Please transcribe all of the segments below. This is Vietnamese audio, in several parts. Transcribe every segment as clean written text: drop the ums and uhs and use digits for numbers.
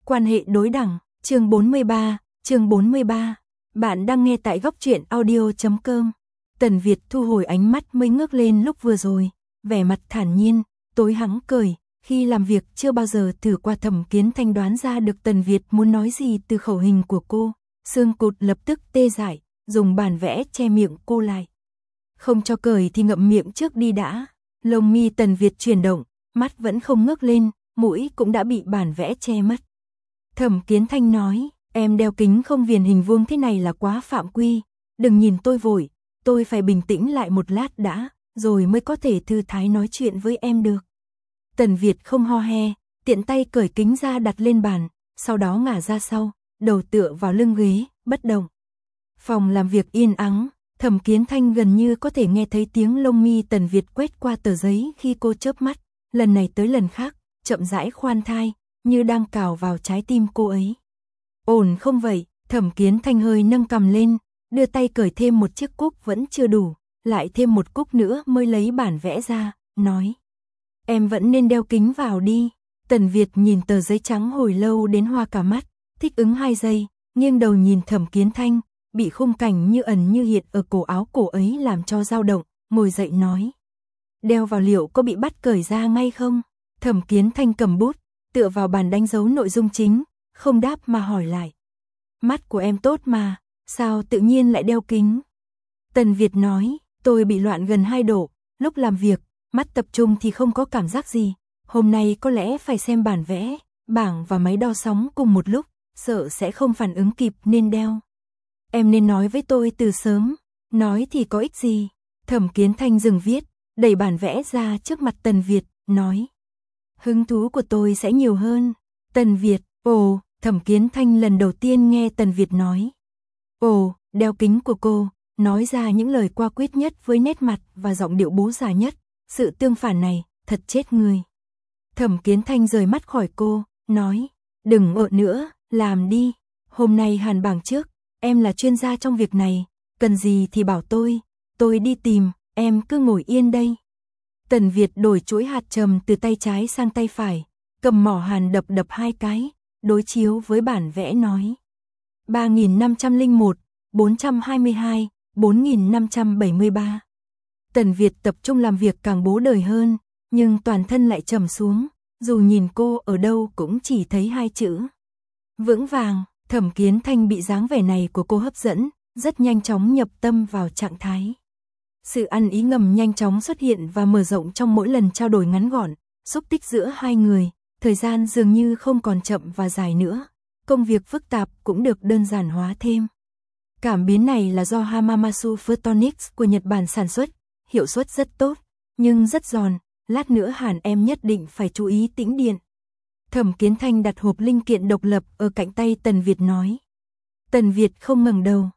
Quan hệ đối đẳng, chương 43. Bạn đang nghe tại góc truyện audio.com. Tần Việt thu hồi ánh mắt mới ngước lên lúc vừa rồi, vẻ mặt thản nhiên, tối hắng cười, khi làm việc chưa bao giờ thử qua. Thẩm Kiến Thanh đoán ra được Tần Việt muốn nói gì từ khẩu hình của cô, xương cụt lập tức tê dại, dùng bản vẽ che miệng cô lại. Không cho cười thì ngậm miệng trước đi đã. Lông mi Tần Việt chuyển động, mắt vẫn không ngước lên, mũi cũng đã bị bản vẽ che mất. Thẩm Kiến Thanh nói, em đeo kính không viền hình vuông thế này là quá phạm quy, đừng nhìn tôi vội, tôi phải bình tĩnh lại một lát đã, rồi mới có thể thư thái nói chuyện với em được. Tần Việt không ho he, tiện tay cởi kính ra đặt lên bàn, sau đó ngả ra sau, đầu tựa vào lưng ghế, bất động. Phòng làm việc yên ắng, Thẩm Kiến Thanh gần như có thể nghe thấy tiếng lông mi Tần Việt quét qua tờ giấy khi cô chớp mắt, lần này tới lần khác, chậm rãi khoan thai, như đang cào vào trái tim cô ấy. Ổn không vậy? Thẩm Kiến Thanh hơi nâng cằm lên, đưa tay cởi thêm một chiếc cúc vẫn chưa đủ, lại thêm một cúc nữa mới lấy bản vẽ ra, nói. Em vẫn nên đeo kính vào đi. Tần Việt nhìn tờ giấy trắng hồi lâu đến hoa cả mắt, thích ứng 2 giây, nghiêng đầu nhìn Thẩm Kiến Thanh, bị khung cảnh như ẩn như hiện ở cổ áo cổ ấy làm cho dao động, ngồi dậy nói. Đeo vào liệu có bị bắt cởi ra ngay không? Thẩm Kiến Thanh cầm bút, tựa vào bàn đánh dấu nội dung chính, không đáp mà hỏi lại. Mắt của em tốt mà, sao tự nhiên lại đeo kính? Tần Việt nói, tôi bị loạn gần 2 độ, lúc làm việc, mắt tập trung thì không có cảm giác gì, hôm nay có lẽ phải xem bản vẽ, bảng và máy đo sóng cùng một lúc, sợ sẽ không phản ứng kịp nên đeo. Em nên nói với tôi từ sớm, nói thì có ích gì? Thẩm Kiến Thanh dừng viết, đẩy bản vẽ ra trước mặt Tần Việt, nói. Hứng thú của tôi sẽ nhiều hơn. Tần Việt, ồ, Thẩm Kiến Thanh lần đầu tiên nghe Tần Việt nói. Ồ, đeo kính của cô, nói ra những lời qua quyết nhất với nét mặt và giọng điệu bố già nhất, sự tương phản này, thật chết người. Thẩm Kiến Thanh rời mắt khỏi cô, nói, đừng ợ nữa, làm đi, hôm nay hàn bảng trước, em là chuyên gia trong việc này, cần gì thì bảo tôi đi tìm, em cứ ngồi yên đây. Tần Việt đổi chuỗi hạt trầm từ tay trái sang tay phải, cầm mỏ hàn đập 2 cái, đối chiếu với bản vẽ nói. 3501, 422, 4573. Tần Việt tập trung làm việc càng bố đời hơn, nhưng toàn thân lại trầm xuống, dù nhìn cô ở đâu cũng chỉ thấy 2 chữ. Vững vàng. Thẩm Kiến Thanh bị dáng vẻ này của cô hấp dẫn, rất nhanh chóng nhập tâm vào trạng thái. Sự ăn ý ngầm nhanh chóng xuất hiện và mở rộng trong mỗi lần trao đổi ngắn gọn, xúc tích giữa hai người, thời gian dường như không còn chậm và dài nữa, công việc phức tạp cũng được đơn giản hóa thêm. Cảm biến này là do Hamamatsu Photonics của Nhật Bản sản xuất, hiệu suất rất tốt, nhưng rất giòn, lát nữa Hàn em nhất định phải chú ý tĩnh điện. Thẩm Kiến Thanh đặt hộp linh kiện độc lập ở cạnh tay Tần Việt nói. Tần Việt không ngẩng đầu.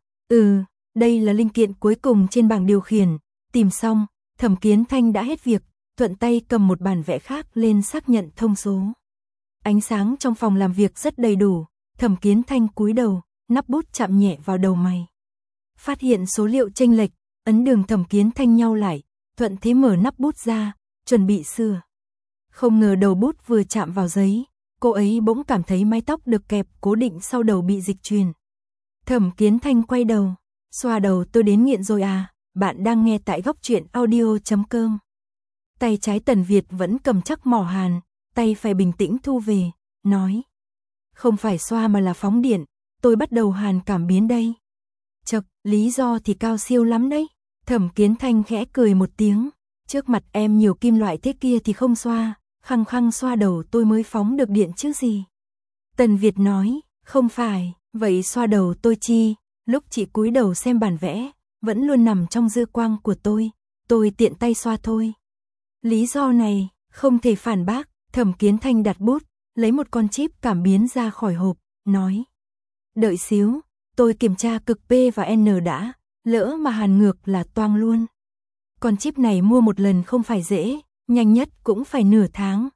Đây là linh kiện cuối cùng trên bảng điều khiển. Tìm xong, Thẩm Kiến Thanh đã hết việc, thuận tay cầm một bản vẽ khác lên xác nhận thông số. Ánh sáng trong phòng làm việc rất đầy đủ, Thẩm Kiến Thanh cúi đầu, nắp bút chạm nhẹ vào đầu mày. Phát hiện số liệu chênh lệch, ấn đường Thẩm Kiến Thanh nhau lại, thuận thế mở nắp bút ra, chuẩn bị sửa. Không ngờ đầu bút vừa chạm vào giấy, cô ấy bỗng cảm thấy mái tóc được kẹp cố định sau đầu bị dịch chuyển. Thẩm Kiến Thanh quay đầu, xoa đầu. Tôi đến nghiện rồi à, bạn đang nghe tại góc truyện audio.com. Tay trái Tần Việt vẫn cầm chắc mỏ hàn, tay phải bình tĩnh thu về, nói. Không phải xoa mà là phóng điện, tôi bắt đầu hàn cảm biến đây. Chậc, lý do thì cao siêu lắm đấy. Thẩm Kiến Thanh khẽ cười một tiếng, trước mặt em nhiều kim loại thế kia thì không xoa. Khăng khăng xoa đầu tôi mới phóng được điện chứ gì. Tần Việt nói, không phải, vậy xoa đầu tôi chi, lúc chị cúi đầu xem bản vẽ, vẫn luôn nằm trong dư quang của tôi tiện tay xoa thôi. Lý do này, không thể phản bác. Thẩm Kiến Thanh đặt bút, lấy một con chip cảm biến ra khỏi hộp, nói. Đợi xíu, tôi kiểm tra cực P và N đã, lỡ mà hàn ngược là toang luôn. Con chip này mua một lần không phải dễ. Nhanh nhất cũng phải nửa tháng,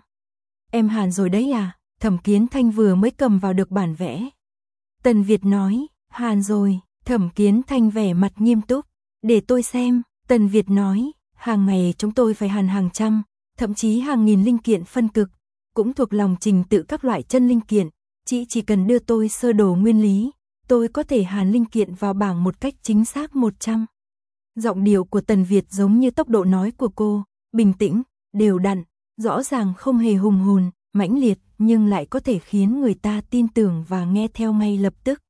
em hàn rồi đấy à? Thẩm Kiến Thanh vừa mới cầm vào được bản vẽ. Tần Việt nói, hàn rồi. Thẩm Kiến Thanh vẻ mặt nghiêm túc, để tôi xem. Tần Việt nói, hàng ngày chúng tôi phải hàn hàng trăm, thậm chí hàng nghìn linh kiện phân cực, cũng thuộc lòng trình tự các loại chân linh kiện, Chị chỉ cần đưa tôi sơ đồ nguyên lý, tôi có thể hàn linh kiện vào bảng một cách chính xác 100. Giọng điệu của Tần Việt giống như tốc độ nói của cô, bình tĩnh, đều đặn, rõ ràng không hề hùng hồn, mãnh liệt, nhưng lại có thể khiến người ta tin tưởng và nghe theo ngay lập tức.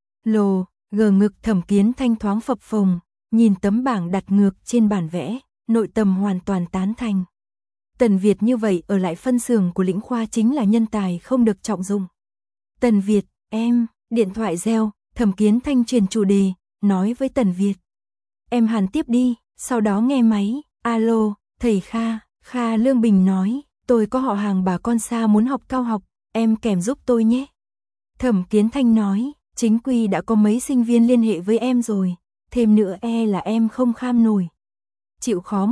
Gờ ngực Thẩm Kiến Thanh thoáng phập phồng, nhìn tấm bảng đặt ngược trên bản vẽ, nội tâm hoàn toàn tán thành. Tần Việt như vậy ở lại phân xưởng của Lĩnh Khoa chính là nhân tài không được trọng dụng. Tần Việt, em, điện thoại reo, Thẩm Kiến Thanh truyền chủ đề, nói với Tần Việt. Em hàn tiếp đi, sau đó nghe máy, alo, thầy Kha, Kha Lương Bình nói, tôi có họ hàng bà con xa muốn học cao học, em kèm giúp tôi nhé. Thẩm Kiến Thanh nói, chính quy đã có mấy sinh viên liên hệ với em rồi, thêm nữa là em không kham nổi. Chịu khó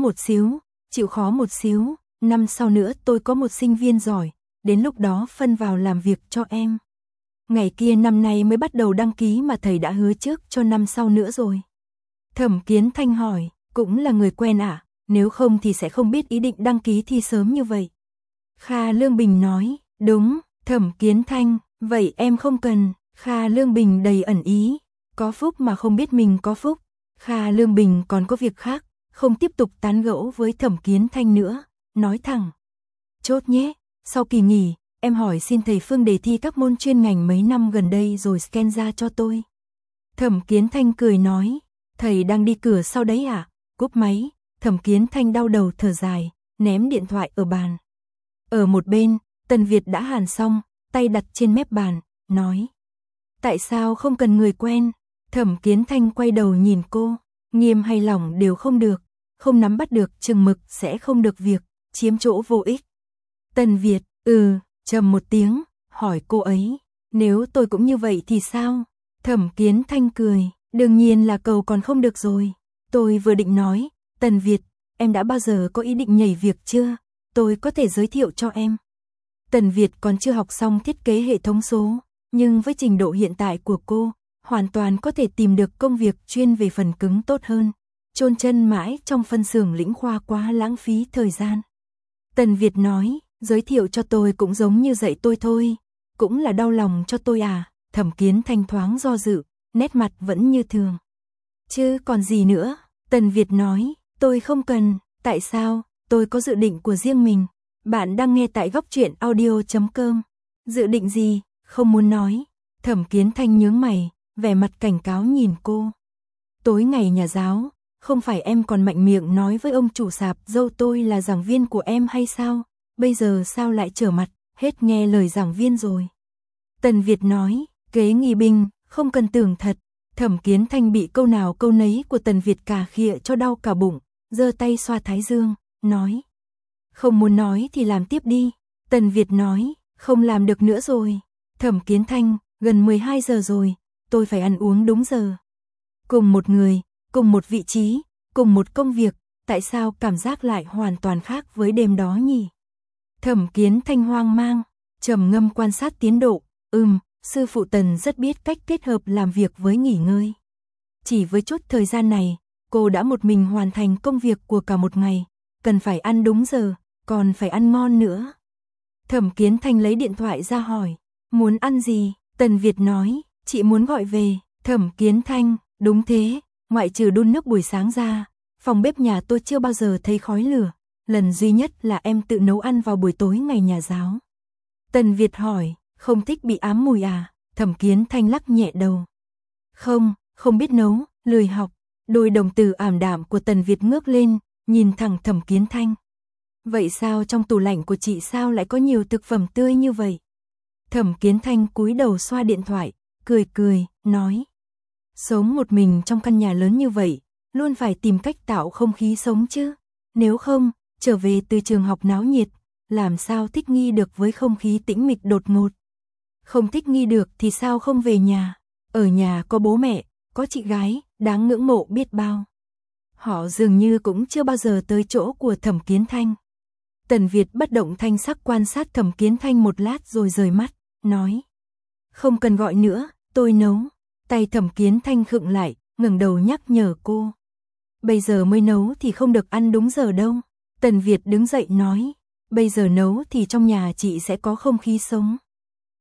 một xíu, năm sau nữa tôi có một sinh viên giỏi, đến lúc đó phân vào làm việc cho em. Ngày kia năm nay mới bắt đầu đăng ký mà thầy đã hứa trước cho năm sau nữa rồi. Thẩm Kiến Thanh hỏi, cũng là người quen à, nếu không thì sẽ không biết ý định đăng ký thi sớm như vậy. Kha Lương Bình nói, đúng, Thẩm Kiến Thanh, vậy em không cần. Kha Lương Bình đầy ẩn ý, có phúc mà không biết mình có phúc. Kha Lương Bình còn có việc khác, không tiếp tục tán gẫu với Thẩm Kiến Thanh nữa, nói thẳng. Chốt nhé, sau kỳ nghỉ, em hỏi xin thầy Phương đề thi các môn chuyên ngành mấy năm gần đây rồi scan ra cho tôi. Thẩm Kiến Thanh cười nói, thầy đang đi cửa sau đấy à? Cúp máy, Thẩm Kiến Thanh đau đầu thở dài, ném điện thoại ở bàn. Ở một bên, Tần Việt đã hàn xong, tay đặt trên mép bàn, nói. Tại sao không cần người quen? Thẩm Kiến Thanh quay đầu nhìn cô, nghiêm hay lỏng đều không được, không nắm bắt được chừng mực sẽ không được việc, chiếm chỗ vô ích. Tần Việt, trầm một tiếng, hỏi cô ấy, nếu tôi cũng như vậy thì sao? Thẩm Kiến Thanh cười, đương nhiên là cầu còn không được rồi. Tôi vừa định nói, Tần Việt, em đã bao giờ có ý định nhảy việc chưa? Tôi có thể giới thiệu cho em. Tần Việt còn chưa học xong thiết kế hệ thống số, nhưng với trình độ hiện tại của cô, hoàn toàn có thể tìm được công việc chuyên về phần cứng tốt hơn. Chôn chân mãi trong phân xưởng Lĩnh Khoa quá lãng phí thời gian. Tần Việt nói, giới thiệu cho tôi cũng giống như dạy tôi thôi, cũng là đau lòng cho tôi à? Thẩm Kiến Thanh thoáng do dự, nét mặt vẫn như thường. Chứ còn gì nữa? Tần Việt nói, tôi không cần, tại sao? Tôi có dự định của riêng mình. Bạn đang nghe tại góc truyện audio.com. Dự định gì? Không muốn nói. Thẩm Kiến Thanh nhướng mày, vẻ mặt cảnh cáo nhìn cô. Tối ngày nhà giáo, không phải em còn mạnh miệng nói với ông chủ sạp dâu tôi là giảng viên của em hay sao? Bây giờ sao lại trở mặt, hết nghe lời giảng viên rồi. Tần Việt nói, kế nghi binh, không cần tưởng thật. Thẩm Kiến Thanh bị câu nào câu nấy của Tần Việt cà khịa cho đau cả bụng, giơ tay xoa thái dương, nói. Không muốn nói thì làm tiếp đi. Tần Việt nói, không làm được nữa rồi. Thẩm Kiến Thanh, gần 12 giờ rồi, tôi phải ăn uống đúng giờ. Cùng một người, cùng một vị trí, cùng một công việc, tại sao cảm giác lại hoàn toàn khác với đêm đó nhỉ? Thẩm Kiến Thanh hoang mang, trầm ngâm quan sát tiến độ, sư phụ Tần rất biết cách kết hợp làm việc với nghỉ ngơi. Chỉ với chút thời gian này, cô đã một mình hoàn thành công việc của cả một ngày, cần phải ăn đúng giờ, còn phải ăn ngon nữa. Thẩm Kiến Thanh lấy điện thoại ra hỏi, muốn ăn gì? Tần Việt nói, chị muốn gọi về. Thẩm Kiến Thanh, đúng thế, ngoại trừ đun nước buổi sáng ra, phòng bếp nhà tôi chưa bao giờ thấy khói lửa, lần duy nhất là em tự nấu ăn vào buổi tối ngày nhà giáo. Tần Việt hỏi, không thích bị ám mùi à? Thẩm Kiến Thanh lắc nhẹ đầu. Không biết nấu, lười học. Đôi đồng tử ảm đạm của Tần Việt ngước lên, nhìn thẳng Thẩm Kiến Thanh. Vậy sao trong tủ lạnh của chị sao lại có nhiều thực phẩm tươi như vậy? Thẩm Kiến Thanh cúi đầu xoa điện thoại, cười, nói. Sống một mình trong căn nhà lớn như vậy, luôn phải tìm cách tạo không khí sống chứ. Nếu không, trở về từ trường học náo nhiệt, làm sao thích nghi được với không khí tĩnh mịch đột ngột. Không thích nghi được thì sao không về nhà. Ở nhà có bố mẹ, có chị gái, đáng ngưỡng mộ biết bao. Họ dường như cũng chưa bao giờ tới chỗ của Thẩm Kiến Thanh. Tần Việt bất động thanh sắc quan sát Thẩm Kiến Thanh một lát rồi rời mắt, nói. Không cần gọi nữa, tôi nấu. Tay Thẩm Kiến Thanh khựng lại, ngẩng đầu nhắc nhở cô. Bây giờ mới nấu thì không được ăn đúng giờ đâu. Tần Việt đứng dậy nói. Bây giờ nấu thì trong nhà chị sẽ có không khí sống.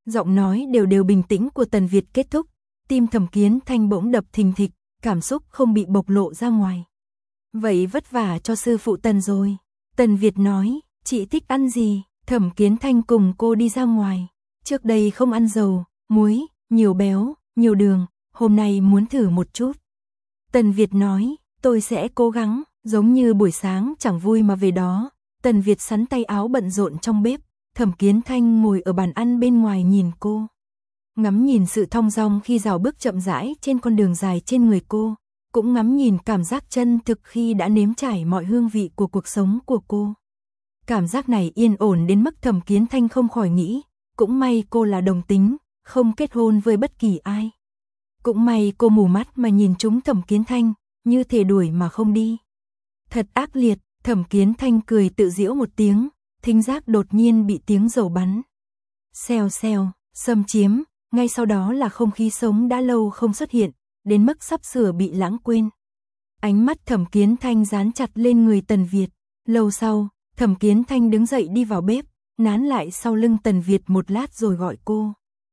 Giọng nói đều đều bình tĩnh của Tần Việt kết thúc, tim Thẩm Kiến Thanh bỗng đập thình thịch, cảm xúc không bị bộc lộ ra ngoài. Vậy vất vả cho sư phụ Tần rồi. Tần Việt nói, chị thích ăn gì? Thẩm Kiến Thanh cùng cô đi ra ngoài. Trước đây không ăn dầu, muối, nhiều béo, nhiều đường, hôm nay muốn thử một chút. Tần Việt nói, tôi sẽ cố gắng, giống như buổi sáng chẳng vui mà về đó. Tần Việt sắn tay áo bận rộn trong bếp, Thẩm Kiến Thanh ngồi ở bàn ăn bên ngoài nhìn cô. Ngắm nhìn sự thong dong khi rảo bước chậm rãi trên con đường dài trên người cô, cũng ngắm nhìn cảm giác chân thực khi đã nếm trải mọi hương vị của cuộc sống của cô. Cảm giác này yên ổn đến mức Thẩm Kiến Thanh không khỏi nghĩ, cũng may cô là đồng tính, không kết hôn với bất kỳ ai. Cũng may cô mù mắt mà nhìn chúng Thẩm Kiến Thanh, như thể đuổi mà không đi. Thật ác liệt, Thẩm Kiến Thanh cười tự giễu một tiếng, thính giác đột nhiên bị tiếng dầu bắn. Xèo xèo, xâm chiếm, ngay sau đó là không khí sống đã lâu không xuất hiện, đến mức sắp sửa bị lãng quên. Ánh mắt Thẩm Kiến Thanh dán chặt lên người Tần Việt, lâu sau, Thẩm Kiến Thanh đứng dậy đi vào bếp, nán lại sau lưng Tần Việt một lát rồi gọi cô.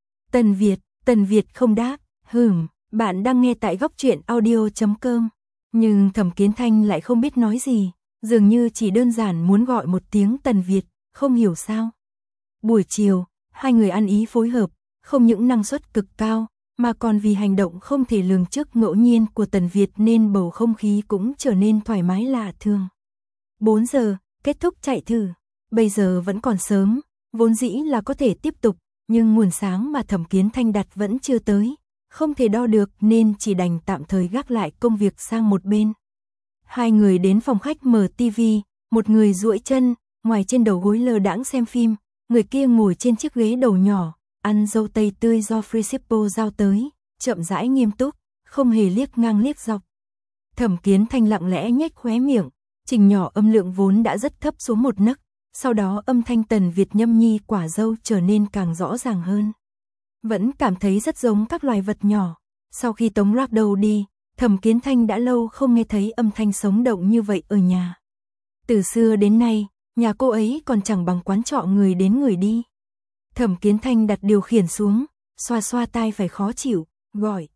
Tần Việt không đáp, bạn đang nghe tại góc truyện audio.com. Nhưng Thẩm Kiến Thanh lại không biết nói gì, dường như chỉ đơn giản muốn gọi một tiếng Tần Việt, không hiểu sao. Buổi chiều, hai người ăn ý phối hợp, không những năng suất cực cao, mà còn vì hành động không thể lường trước ngẫu nhiên của Tần Việt nên bầu không khí cũng trở nên thoải mái lạ thường. 4 giờ, kết thúc chạy thử. Bây giờ vẫn còn sớm, vốn dĩ là có thể tiếp tục, nhưng nguồn sáng mà Thẩm Kiến Thanh đặt vẫn chưa tới, không thể đo được nên chỉ đành tạm thời gác lại công việc sang một bên. Hai người đến phòng khách mở tivi, một người duỗi chân, ngoài trên đầu gối lơ đãng xem phim, người kia ngồi trên chiếc ghế đầu nhỏ, ăn dâu tây tươi do Frisipo giao tới, chậm rãi nghiêm túc, không hề liếc ngang liếc dọc. Thẩm Kiến Thanh lặng lẽ nhếch khóe miệng, chỉnh nhỏ âm lượng vốn đã rất thấp xuống một nấc, sau đó âm thanh Tần Việt nhâm nhi quả dâu trở nên càng rõ ràng hơn. Vẫn cảm thấy rất giống các loài vật nhỏ. Sau khi Tống Rác Đầu đi, Thẩm Kiến Thanh đã lâu không nghe thấy âm thanh sống động như vậy ở nhà. Từ xưa đến nay, nhà cô ấy còn chẳng bằng quán trọ người đến người đi. Thẩm Kiến Thanh đặt điều khiển xuống, xoa xoa tai phải khó chịu, gọi.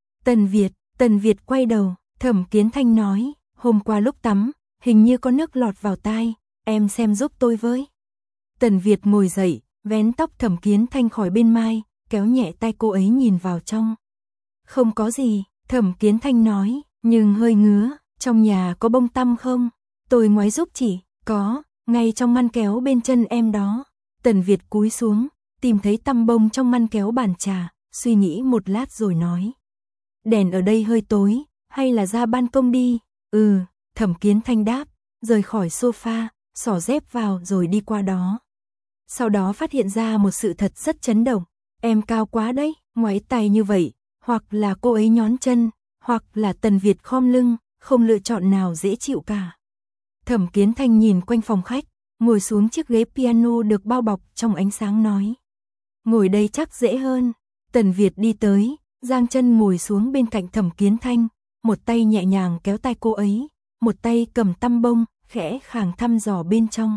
Tần Việt quay đầu, Thẩm Kiến Thanh nói, hôm qua lúc tắm, hình như có nước lọt vào tai, em xem giúp tôi với. Tần Việt ngồi dậy, vén tóc Thẩm Kiến Thanh khỏi bên mai, kéo nhẹ tay cô ấy nhìn vào trong. Không có gì, Thẩm Kiến Thanh nói, nhưng hơi ngứa, trong nhà có bông tăm không? Tôi ngoái giúp chị, có, ngay trong ngăn kéo bên chân em đó. Tần Việt cúi xuống, tìm thấy tăm bông trong ngăn kéo bàn trà, suy nghĩ một lát rồi nói. Đèn ở đây hơi tối, hay là ra ban công đi? Thẩm Kiến Thanh đáp, rời khỏi sofa, xỏ dép vào rồi đi qua đó. Sau đó phát hiện ra một sự thật rất chấn động, em cao quá đấy, ngoáy tay như vậy, hoặc là cô ấy nhón chân, hoặc là Tần Việt khom lưng, không lựa chọn nào dễ chịu cả. Thẩm Kiến Thanh nhìn quanh phòng khách, ngồi xuống chiếc ghế piano được bao bọc trong ánh sáng nói. Ngồi đây chắc dễ hơn. Tần Việt đi tới, giang chân ngồi xuống bên cạnh Thẩm Kiến Thanh, một tay nhẹ nhàng kéo tay cô ấy, một tay cầm tăm bông, khẽ khàng thăm dò bên trong.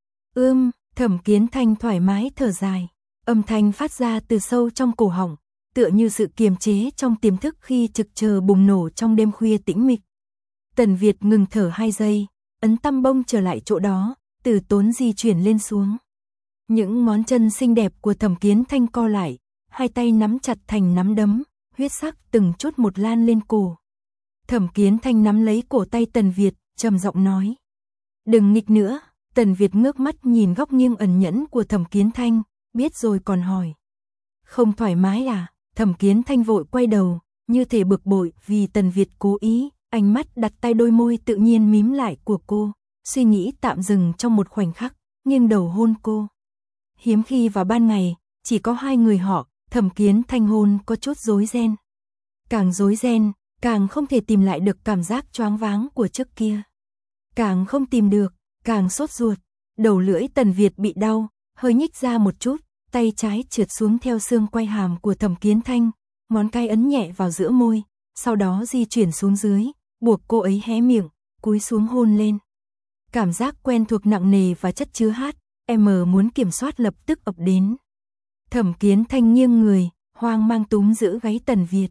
Thẩm Kiến Thanh thoải mái thở dài, âm thanh phát ra từ sâu trong cổ họng, tựa như sự kiềm chế trong tiềm thức khi trực chờ bùng nổ trong đêm khuya tĩnh mịch. Tần Việt ngừng thở 2 giây, ấn tăm bông trở lại chỗ đó, từ tốn di chuyển lên xuống. Những ngón chân xinh đẹp của Thẩm Kiến Thanh co lại, hai tay nắm chặt thành nắm đấm, huyết sắc từng chút một lan lên cổ. Thẩm Kiến Thanh nắm lấy cổ tay Tần Việt, trầm giọng nói. Đừng nghịch nữa. Tần Việt ngước mắt nhìn góc nghiêng ẩn nhẫn của Thẩm Kiến Thanh, biết rồi còn hỏi. Không thoải mái à? Thẩm Kiến Thanh vội quay đầu, như thể bực bội vì Tần Việt cố ý, ánh mắt đặt tay đôi môi tự nhiên mím lại của cô, suy nghĩ tạm dừng trong một khoảnh khắc, nghiêng đầu hôn cô. Hiếm khi vào ban ngày, chỉ có hai người họ, Thẩm Kiến Thanh hôn có chút rối ren. Càng rối ren, càng không thể tìm lại được cảm giác choáng váng của trước kia. Càng không tìm được, càng sốt ruột. Đầu lưỡi Tần Việt bị đau, hơi nhích ra một chút, tay trái trượt xuống theo xương quai hàm của Thẩm Kiến Thanh, ngón cái ấn nhẹ vào giữa môi, sau đó di chuyển xuống dưới, buộc cô ấy hé miệng, cúi xuống hôn lên. Cảm giác quen thuộc nặng nề và chất chứa hát, em muốn kiểm soát lập tức ập đến. Thẩm Kiến Thanh nghiêng người, hoang mang túm giữ gáy Tần Việt.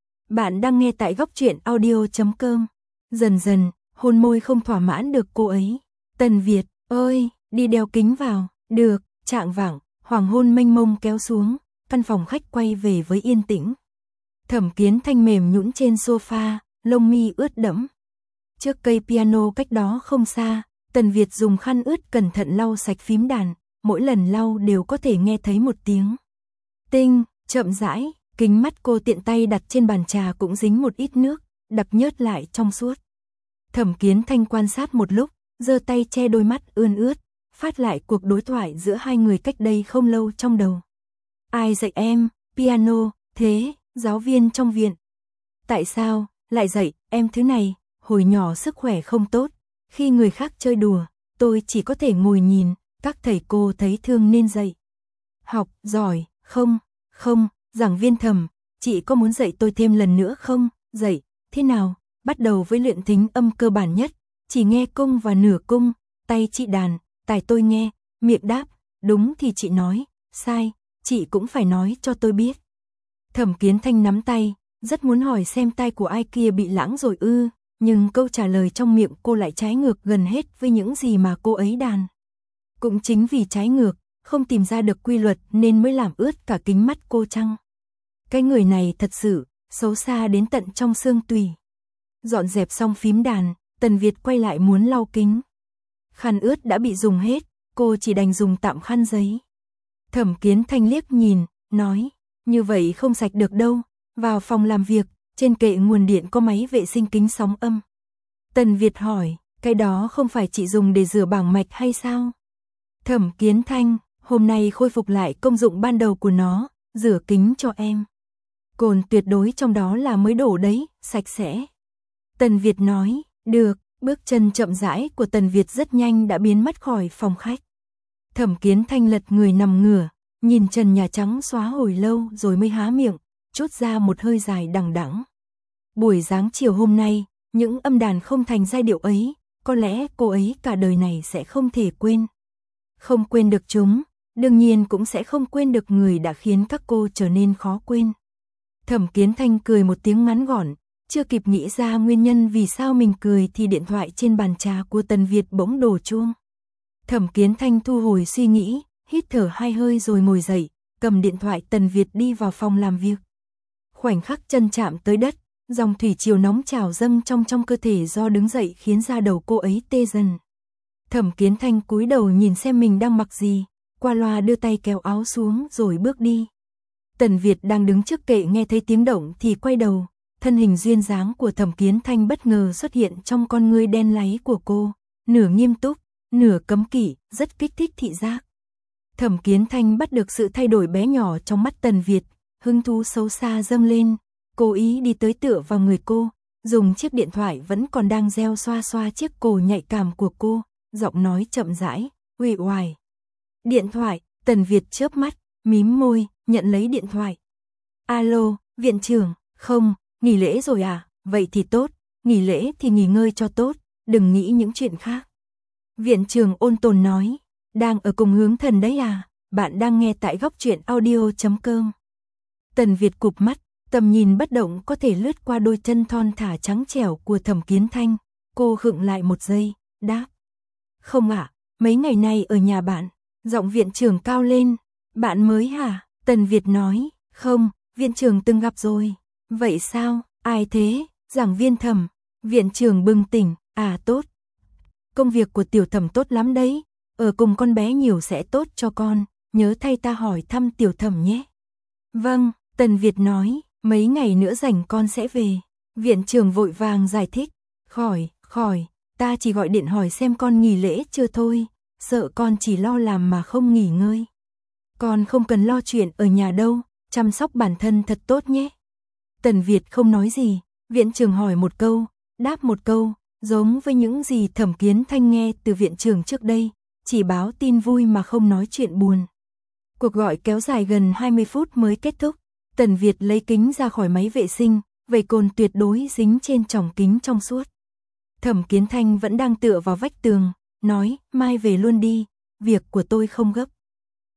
Bạn đang nghe tại góc truyện audio.com. Dần dần, hôn môi không thỏa mãn được cô ấy. Tần Việt, ơi, đi đeo kính vào, được, trạng vạng, hoàng hôn mênh mông kéo xuống, căn phòng khách quay về với yên tĩnh. Thẩm Kiến Thanh mềm nhũn trên sofa, lông mi ướt đẫm. Trước cây piano cách đó không xa, Tần Việt dùng khăn ướt cẩn thận lau sạch phím đàn, mỗi lần lau đều có thể nghe thấy một tiếng tinh, chậm rãi, kính mắt cô tiện tay đặt trên bàn trà cũng dính một ít nước, đặc nhớt lại trong suốt. Thẩm Kiến Thanh quan sát một lúc, giơ tay che đôi mắt ươn ướt, phát lại cuộc đối thoại giữa hai người cách đây không lâu trong đầu. Ai dạy em, piano, thế, giáo viên trong viện. Tại sao, lại dạy, em thứ này, hồi nhỏ sức khỏe không tốt, khi người khác chơi đùa, tôi chỉ có thể ngồi nhìn, các thầy cô thấy thương nên dạy. Học, giỏi, không, giảng viên Thẩm, chị có muốn dạy tôi thêm lần nữa không? Dạy, thế nào? Bắt đầu với luyện thính âm cơ bản nhất, chỉ nghe cung và nửa cung, tay chị đàn, tài tôi nghe, miệng đáp, đúng thì chị nói, sai, chị cũng phải nói cho tôi biết. Thẩm Kiến Thanh nắm tay, rất muốn hỏi xem tai của ai kia bị lãng rồi ư, nhưng câu trả lời trong miệng cô lại trái ngược gần hết với những gì mà cô ấy đàn. Cũng chính vì trái ngược, không tìm ra được quy luật nên mới làm ướt cả kính mắt cô chăng. Cái người này thật sự, xấu xa đến tận trong xương tủy. Dọn dẹp xong phím đàn, Tần Việt quay lại muốn lau kính. Khăn ướt đã bị dùng hết, cô chỉ đành dùng tạm khăn giấy. Thẩm Kiến Thanh liếc nhìn, nói, như vậy không sạch được đâu, vào phòng làm việc, trên kệ nguồn điện có máy vệ sinh kính sóng âm. Tần Việt hỏi, cái đó không phải chị dùng để rửa bảng mạch hay sao? Thẩm Kiến Thanh, hôm nay khôi phục lại công dụng ban đầu của nó, rửa kính cho em. Cồn tuyệt đối trong đó là mới đổ đấy, sạch sẽ. Tần Việt nói, được, bước chân chậm rãi của Tần Việt rất nhanh đã biến mất khỏi phòng khách. Thẩm Kiến Thanh lật người nằm ngửa, nhìn trần nhà trắng xóa hồi lâu rồi mới há miệng, trút ra một hơi dài đằng đẵng. Buổi sáng chiều hôm nay, những âm đàn không thành giai điệu ấy, có lẽ cô ấy cả đời này sẽ không thể quên. Không quên được chúng, đương nhiên cũng sẽ không quên được người đã khiến các cô trở nên khó quên. Thẩm Kiến Thanh cười một tiếng ngắn gọn, chưa kịp nghĩ ra nguyên nhân vì sao mình cười thì điện thoại trên bàn trà của Tần Việt bỗng đổ chuông. Thẩm Kiến Thanh thu hồi suy nghĩ, hít thở hai hơi rồi ngồi dậy, cầm điện thoại Tần Việt đi vào phòng làm việc. Khoảnh khắc chân chạm tới đất, dòng thủy triều nóng trào dâng trong cơ thể do đứng dậy khiến da đầu cô ấy tê dần. Thẩm Kiến Thanh cúi đầu nhìn xem mình đang mặc gì, qua loa đưa tay kéo áo xuống rồi bước đi. Tần Việt đang đứng trước kệ nghe thấy tiếng động thì quay đầu, thân hình duyên dáng của Thẩm Kiến Thanh bất ngờ xuất hiện trong con ngươi đen láy của cô, nửa nghiêm túc, nửa cấm kỵ, rất kích thích thị giác. Thẩm Kiến Thanh bắt được sự thay đổi bé nhỏ trong mắt Tần Việt, hứng thú xấu xa dâng lên, cố ý đi tới tựa vào người cô, dùng chiếc điện thoại vẫn còn đang reo xoa xoa chiếc cổ nhạy cảm của cô, giọng nói chậm rãi, uể oải. Điện thoại, Tần Việt chớp mắt, mím môi, nhận lấy điện thoại. Alo, viện trưởng, không, nghỉ lễ rồi à, vậy thì tốt, nghỉ lễ thì nghỉ ngơi cho tốt, đừng nghĩ những chuyện khác. Viện trưởng ôn tồn nói, đang ở cùng hướng thần đấy à, bạn đang nghe tại góc truyện audio.com. Tần Việt cụp mắt, tầm nhìn bất động có thể lướt qua đôi chân thon thả trắng trẻo của Thẩm Kiến Thanh, cô khựng lại một giây, đáp. Không ạ, mấy ngày nay ở nhà bạn, giọng viện trưởng cao lên, bạn mới hả? Tần Việt nói, không, viện trưởng từng gặp rồi. Vậy sao, ai thế? Giảng viên Thẩm. Viện trưởng bừng tỉnh, à tốt. Công việc của tiểu Thẩm tốt lắm đấy, ở cùng con bé nhiều sẽ tốt cho con, nhớ thay ta hỏi thăm tiểu Thẩm nhé. Vâng, Tần Việt nói, mấy ngày nữa rảnh con sẽ về. Viện trưởng vội vàng giải thích, khỏi, ta chỉ gọi điện hỏi xem con nghỉ lễ chưa thôi, sợ con chỉ lo làm mà không nghỉ ngơi. Con không cần lo chuyện ở nhà đâu, chăm sóc bản thân thật tốt nhé. Tần Việt không nói gì, viện trưởng hỏi một câu, đáp một câu, giống với những gì Thẩm Kiến Thanh nghe từ viện trưởng trước đây, chỉ báo tin vui mà không nói chuyện buồn. Cuộc gọi kéo dài gần 20 phút mới kết thúc, Tần Việt lấy kính ra khỏi máy vệ sinh, vẩy cồn tuyệt đối dính trên tròng kính trong suốt. Thẩm Kiến Thanh vẫn đang tựa vào vách tường, nói, mai về luôn đi, việc của tôi không gấp.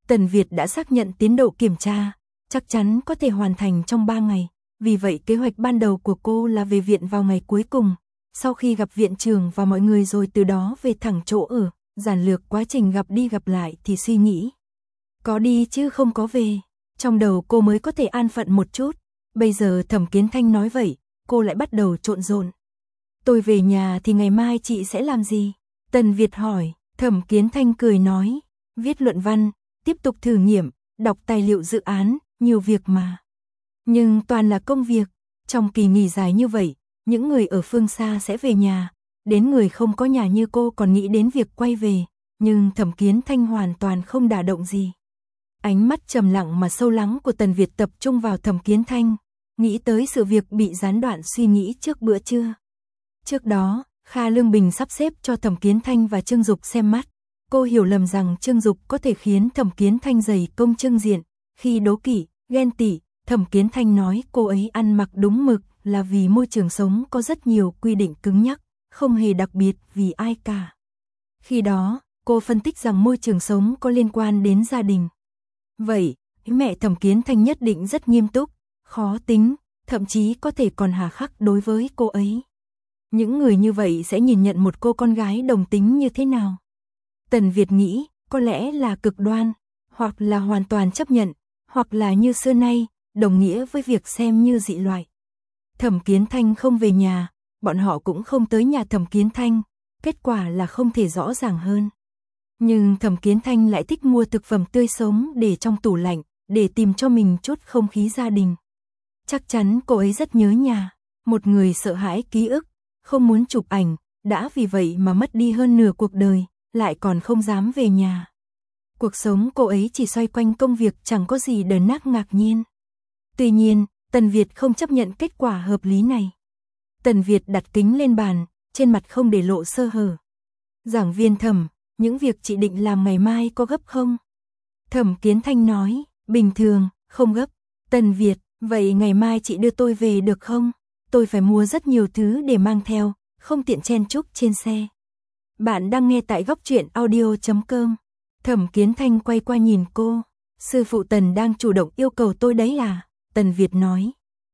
Tần Việt đã xác nhận tiến độ kiểm tra, chắc chắn có thể hoàn thành trong 3 ngày. Vì vậy kế hoạch ban đầu của cô là về viện vào ngày cuối cùng, sau khi gặp viện trưởng và mọi người rồi từ đó về thẳng chỗ ở, giản lược quá trình gặp đi gặp lại thì suy nghĩ. Có đi chứ không có về, trong đầu cô mới có thể an phận một chút. Bây giờ Thẩm Kiến Thanh nói vậy, cô lại bắt đầu trộn rộn. Tôi về nhà thì ngày mai chị sẽ làm gì? Tần Việt hỏi. Thẩm Kiến Thanh cười nói, viết luận văn, tiếp tục thử nghiệm, đọc tài liệu dự án, nhiều việc mà. Nhưng toàn là công việc, trong kỳ nghỉ dài như vậy, những người ở phương xa sẽ về nhà, đến người không có nhà như cô còn nghĩ đến việc quay về, nhưng Thẩm Kiến Thanh hoàn toàn không đả động gì. Ánh mắt trầm lặng mà sâu lắng của Tần Việt tập trung vào Thẩm Kiến Thanh, nghĩ tới sự việc bị gián đoạn suy nghĩ trước bữa trưa. Trước đó, Kha Lương Bình sắp xếp cho Thẩm Kiến Thanh và Trương Dục xem mắt. Cô hiểu lầm rằng Trương Dục có thể khiến Thẩm Kiến Thanh dày công trưng diện. Khi đố kỵ, ghen tị, Thẩm Kiến Thanh nói cô ấy ăn mặc đúng mực là vì môi trường sống có rất nhiều quy định cứng nhắc, không hề đặc biệt vì ai cả. Khi đó, cô phân tích rằng môi trường sống có liên quan đến gia đình. Vậy, mẹ Thẩm Kiến Thanh nhất định rất nghiêm túc, khó tính, thậm chí có thể còn hà khắc đối với cô ấy. Những người như vậy sẽ nhìn nhận một cô con gái đồng tính như thế nào? Tần Việt nghĩ, có lẽ là cực đoan, hoặc là hoàn toàn chấp nhận, hoặc là như xưa nay, đồng nghĩa với việc xem như dị loại. Thẩm Kiến Thanh không về nhà, bọn họ cũng không tới nhà Thẩm Kiến Thanh, kết quả là không thể rõ ràng hơn. Nhưng Thẩm Kiến Thanh lại thích mua thực phẩm tươi sống để trong tủ lạnh, để tìm cho mình chút không khí gia đình. Chắc chắn cô ấy rất nhớ nhà, một người sợ hãi ký ức, không muốn chụp ảnh, đã vì vậy mà mất đi hơn nửa cuộc đời, lại còn không dám về nhà. Cuộc sống cô ấy chỉ xoay quanh công việc, chẳng có gì đờn nát ngạc nhiên. Tuy nhiên, Tần Việt không chấp nhận kết quả hợp lý này. Tần Việt đặt kính lên bàn, trên mặt không để lộ sơ hở. Giảng viên Thẩm, những việc chị định làm ngày mai có gấp không? Thẩm Kiến Thanh nói, bình thường, không gấp. Tần Việt, vậy ngày mai chị đưa tôi về được không? Tôi phải mua rất nhiều thứ để mang theo, không tiện chen chúc trên xe. Bạn đang nghe tại góc truyện audio.com. Thẩm Kiến Thanh quay qua nhìn cô. Sư phụ Tần đang chủ động yêu cầu tôi đấy à? Tần Việt nói.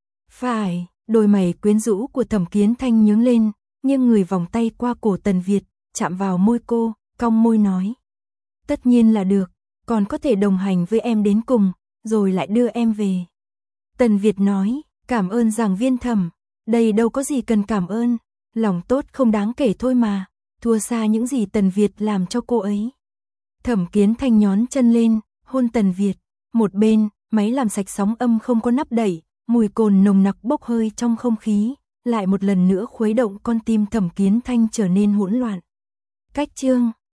Phải, đôi mày quyến rũ của Thẩm Kiến Thanh nhướng lên, nghiêng người vòng tay qua cổ Tần Việt, chạm vào môi cô, cong môi nói. Tất nhiên là được, còn có thể đồng hành với em đến cùng, rồi lại đưa em về. Tần Việt nói, cảm ơn giảng viên Thẩm, đây đâu có gì cần cảm ơn, lòng tốt không đáng kể thôi mà, thua xa những gì Tần Việt làm cho cô ấy. Thẩm Kiến Thanh nhón chân lên, hôn Tần Việt, một bên, máy làm sạch sóng âm không có nắp đẩy, mùi cồn nồng nặc bốc hơi trong không khí, lại một lần nữa khuấy động con tim Thẩm Kiến Thanh trở nên hỗn loạn. Cách chương